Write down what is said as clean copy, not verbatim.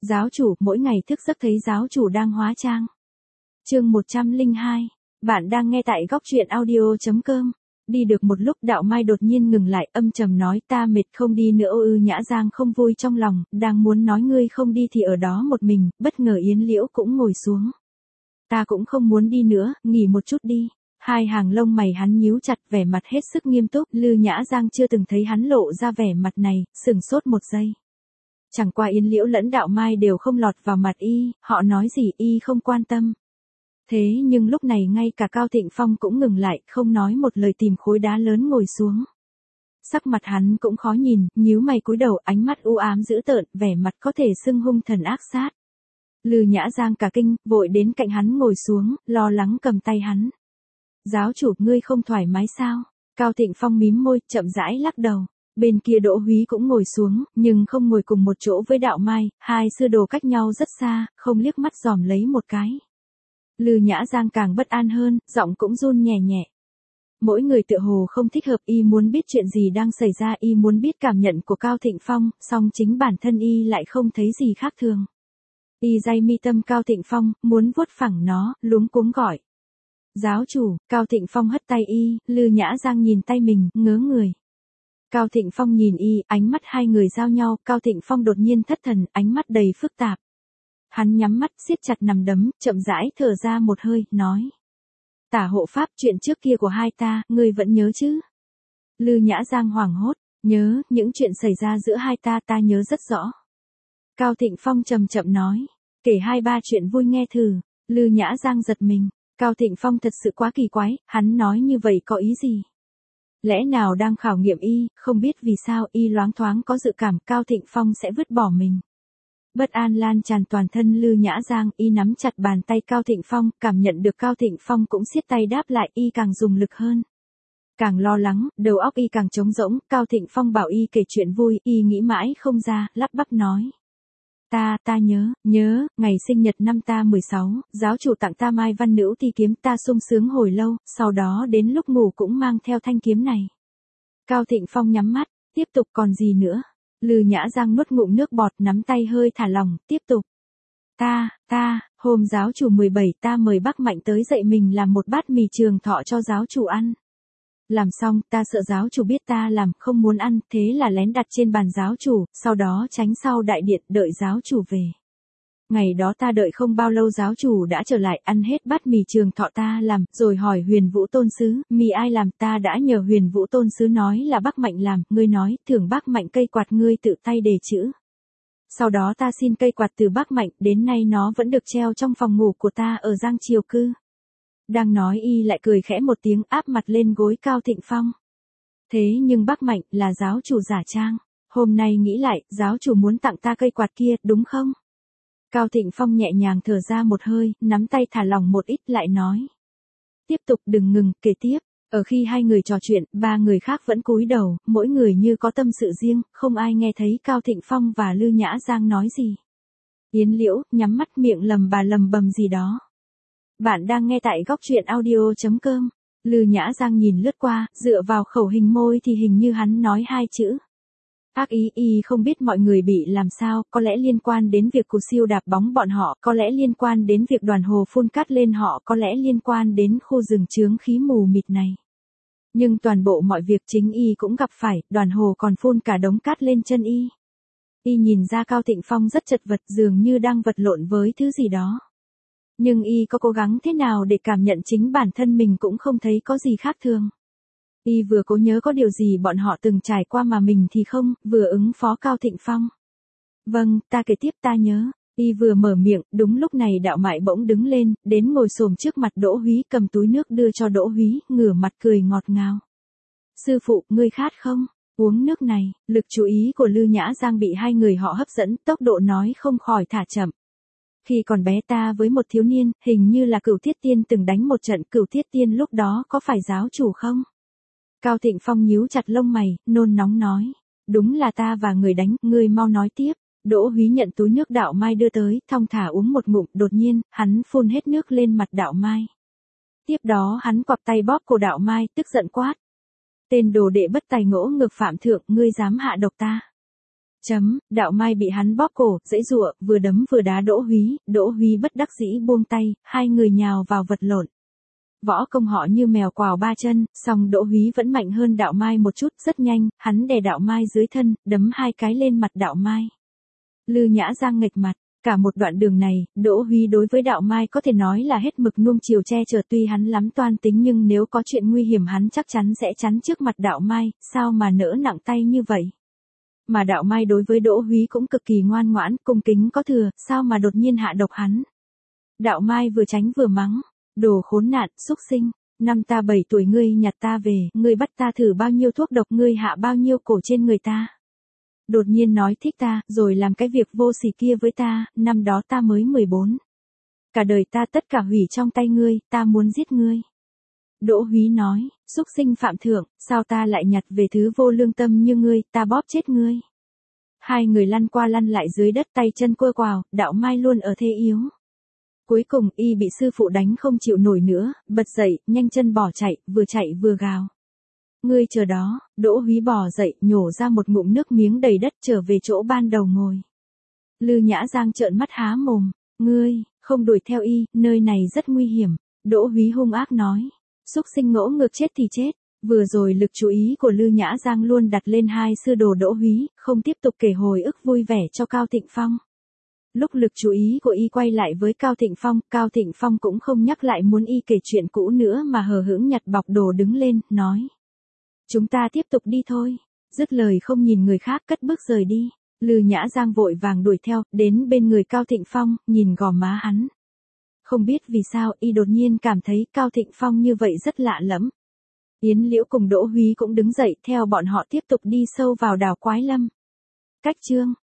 Giáo chủ, mỗi ngày thức giấc thấy giáo chủ đang hóa trang. Chương 102. Bạn đang nghe tại góc truyện audio.com. Đi được một lúc Đạo Mai đột nhiên ngừng lại, âm trầm nói, ta mệt không đi nữa. Nhã Giang không vui trong lòng, đang muốn nói ngươi không đi thì ở đó một mình, bất ngờ Yến Liễu cũng ngồi xuống. Ta cũng không muốn đi nữa, nghỉ một chút đi. Hai hàng lông mày hắn nhíu chặt, vẻ mặt hết sức nghiêm túc. Lư Nhã Giang chưa từng thấy hắn lộ ra vẻ mặt này, sửng sốt một giây. Chẳng qua Yến Liễu lẫn Đạo Mai đều không lọt vào mặt y, họ nói gì y không quan tâm. Thế nhưng lúc này ngay cả Cao Thịnh Phong cũng ngừng lại, không nói một lời, tìm khối đá lớn ngồi xuống. Sắc mặt hắn cũng khó nhìn, nhíu mày cúi đầu, ánh mắt u ám dữ tợn, vẻ mặt có thể xưng hung thần ác sát. Lư Nhã Giang cả kinh, vội đến cạnh hắn ngồi xuống, lo lắng cầm tay hắn. Giáo chủ, ngươi không thoải mái sao? Cao Thịnh Phong mím môi, chậm rãi lắc đầu. Bên kia Đỗ Húy cũng ngồi xuống, nhưng không ngồi cùng một chỗ với Đạo Mai, hai sư đồ cách nhau rất xa, không liếc mắt dòm lấy một cái. Lư Nhã Giang càng bất an hơn, giọng cũng run nhẹ nhẹ. Mỗi người tựa hồ không thích hợp, y muốn biết chuyện gì đang xảy ra, y muốn biết cảm nhận của Cao Thịnh Phong, song chính bản thân y lại không thấy gì khác thường. Y day mi tâm Cao Thịnh Phong, muốn vuốt phẳng nó, luống cuống gọi. Giáo chủ, Cao Thịnh Phong hất tay y, Lư Nhã Giang nhìn tay mình, ngớ người. Cao Thịnh Phong nhìn y, ánh mắt hai người giao nhau, Cao Thịnh Phong đột nhiên thất thần, ánh mắt đầy phức tạp. Hắn nhắm mắt, siết chặt nằm đấm, chậm rãi thở ra một hơi, nói. Tả hộ pháp, chuyện trước kia của hai ta, ngươi vẫn nhớ chứ? Lư Nhã Giang hoảng hốt, nhớ, những chuyện xảy ra giữa hai ta nhớ rất rõ. Cao Thịnh Phong chậm chậm nói, kể 2-3 chuyện vui nghe thử. Lư Nhã Giang giật mình, Cao Thịnh Phong thật sự quá kỳ quái, hắn nói như vậy có ý gì? Lẽ nào đang khảo nghiệm y, không biết vì sao y loáng thoáng có dự cảm Cao Thịnh Phong sẽ vứt bỏ mình. Bất an lan tràn toàn thân Lư Nhã Giang, y nắm chặt bàn tay Cao Thịnh Phong, cảm nhận được Cao Thịnh Phong cũng siết tay đáp lại, y càng dùng lực hơn. Càng lo lắng, đầu óc y càng trống rỗng, Cao Thịnh Phong bảo y kể chuyện vui, y nghĩ mãi không ra, lắp bắp nói. Ta nhớ, ngày sinh nhật năm ta 16, giáo chủ tặng ta Mai Văn Nữ Thi kiếm, ta sung sướng hồi lâu, sau đó đến lúc ngủ cũng mang theo thanh kiếm này. Cao Thịnh Phong nhắm mắt, tiếp tục còn gì nữa? Lư Nhã Giang nuốt ngụm nước bọt, nắm tay hơi thả lỏng, tiếp tục. Hôm giáo chủ 17 ta mời bác Mạnh tới dạy mình làm một bát mì trường thọ cho giáo chủ ăn. Làm xong, ta sợ giáo chủ biết ta làm, không muốn ăn, thế là lén đặt trên bàn giáo chủ, sau đó tránh sau đại điện, đợi giáo chủ về. Ngày đó ta đợi không bao lâu giáo chủ đã trở lại, ăn hết bát mì trường thọ ta làm, rồi hỏi Huyền Vũ Tôn Sứ, mì ai làm, ta đã nhờ Huyền Vũ Tôn Sứ nói là bác Mạnh làm, ngươi nói, thưởng bác Mạnh cây quạt ngươi tự tay đề chữ. Sau đó ta xin cây quạt từ bác Mạnh, đến nay nó vẫn được treo trong phòng ngủ của ta ở Giang Triều Cư. Đang nói y lại cười khẽ một tiếng, áp mặt lên gối Cao Thịnh Phong. Thế nhưng bác Mạnh là giáo chủ giả trang, hôm nay nghĩ lại, giáo chủ muốn tặng ta cây quạt kia, đúng không? Cao Thịnh Phong nhẹ nhàng thở ra một hơi, nắm tay thả lỏng một ít lại nói. Tiếp tục, đừng ngừng, kể tiếp. Ở khi hai người trò chuyện, ba người khác vẫn cúi đầu, mỗi người như có tâm sự riêng, không ai nghe thấy Cao Thịnh Phong và Lư Nhã Giang nói gì. Yến Liễu, nhắm mắt miệng lầm bầm gì đó. Bạn đang nghe tại góc truyện audio.com. Lư Nhã Giang nhìn lướt qua, dựa vào khẩu hình môi thì hình như hắn nói 2 chữ. Ác ý, y không biết mọi người bị làm sao, có lẽ liên quan đến việc Cù Siêu đạp bóng bọn họ, có lẽ liên quan đến việc Đoàn Hồ phun cát lên họ, có lẽ liên quan đến khu rừng chướng khí mù mịt này. Nhưng toàn bộ mọi việc chính y cũng gặp phải, Đoàn Hồ còn phun cả đống cát lên chân y. Y nhìn ra Cao Thịnh Phong rất chật vật, dường như đang vật lộn với thứ gì đó. Nhưng y có cố gắng thế nào để cảm nhận chính bản thân mình cũng không thấy có gì khác thường. Y vừa cố nhớ có điều gì bọn họ từng trải qua mà mình thì không, vừa ứng phó Cao Thịnh Phong. Vâng, ta kể tiếp, ta nhớ. Y vừa mở miệng, đúng lúc này Đạo Mại bỗng đứng lên, đến ngồi xổm trước mặt Đỗ Húy, cầm túi nước đưa cho Đỗ Húy, ngửa mặt cười ngọt ngào. Sư phụ, ngươi khát không? Uống nước này. Lực chú ý của Lư Nhã Giang bị hai người họ hấp dẫn, tốc độ nói không khỏi thả chậm. Khi còn bé ta với một thiếu niên, hình như là Cửu Thiết Tiên từng đánh một trận, Cửu Thiết Tiên lúc đó có phải giáo chủ không? Cao Thịnh Phong nhíu chặt lông mày, nôn nóng nói. Đúng là ta và người đánh, ngươi mau nói tiếp. Đỗ Húy nhận túi nước Đạo Mai đưa tới, thong thả uống một ngụm, đột nhiên, hắn phun hết nước lên mặt Đạo Mai. Tiếp đó hắn quặp tay bóp cổ Đạo Mai, tức giận quát. Tên đồ đệ bất tài ngỗ ngược phạm thượng, ngươi dám hạ độc ta. Đạo Mai bị hắn bóp cổ, giãy giụa, vừa đấm vừa đá Đỗ Húy bất đắc dĩ buông tay, hai người nhào vào vật lộn. Võ công họ như mèo quào ba chân, song Đỗ Húy vẫn mạnh hơn Đạo Mai một chút, rất nhanh, hắn đè Đạo Mai dưới thân, đấm hai cái lên mặt Đạo Mai. Lư Nhã Giang nghệch mặt, cả một đoạn đường này, Đỗ Húy đối với Đạo Mai có thể nói là hết mực nuông chiều che chở, tuy hắn lắm toan tính nhưng nếu có chuyện nguy hiểm hắn chắc chắn sẽ chắn trước mặt Đạo Mai, sao mà nỡ nặng tay như vậy. Mà Đạo Mai đối với Đỗ Húy cũng cực kỳ ngoan ngoãn, cung kính có thừa, sao mà đột nhiên hạ độc hắn. Đạo Mai vừa tránh vừa mắng, đồ khốn nạn, xúc sinh, năm ta 7 tuổi ngươi nhặt ta về, ngươi bắt ta thử bao nhiêu thuốc độc, ngươi hạ bao nhiêu cổ trên người ta. Đột nhiên nói thích ta, rồi làm cái việc vô sỉ kia với ta, năm đó ta mới 14. Cả đời ta tất cả hủy trong tay ngươi, ta muốn giết ngươi. Đỗ Húy nói, xúc sinh phạm thượng, sao ta lại nhặt về thứ vô lương tâm như ngươi, ta bóp chết ngươi. Hai người lăn qua lăn lại dưới đất, tay chân quơ quào, Đạo Mai luôn ở thế yếu. Cuối cùng y bị sư phụ đánh không chịu nổi nữa, bật dậy, nhanh chân bỏ chạy vừa gào. Ngươi chờ đó, Đỗ Húy bò dậy, nhổ ra một ngụm nước miếng đầy đất, trở về chỗ ban đầu ngồi. Lư Nhã Giang trợn mắt há mồm, ngươi, không đuổi theo y, nơi này rất nguy hiểm. Đỗ Húy hung ác nói, xúc sinh ngỗ ngược chết thì chết. Vừa rồi lực chú ý của Lư Nhã Giang luôn đặt lên hai sư đồ Đỗ Húy, không tiếp tục kể hồi ức vui vẻ cho Cao Thịnh Phong. Lúc lực chú ý của y quay lại với Cao Thịnh Phong cũng không nhắc lại muốn y kể chuyện cũ nữa mà hờ hững nhặt bọc đồ đứng lên, nói. Chúng ta tiếp tục đi thôi. Dứt lời không nhìn người khác cất bước rời đi. Lư Nhã Giang vội vàng đuổi theo, đến bên người Cao Thịnh Phong, nhìn gò má hắn. Không biết vì sao y đột nhiên cảm thấy Cao Thịnh Phong như vậy rất lạ lẫm. Yến Liễu cùng Đỗ Húy cũng đứng dậy theo bọn họ tiếp tục đi sâu vào đảo Quái Lâm. Cách chương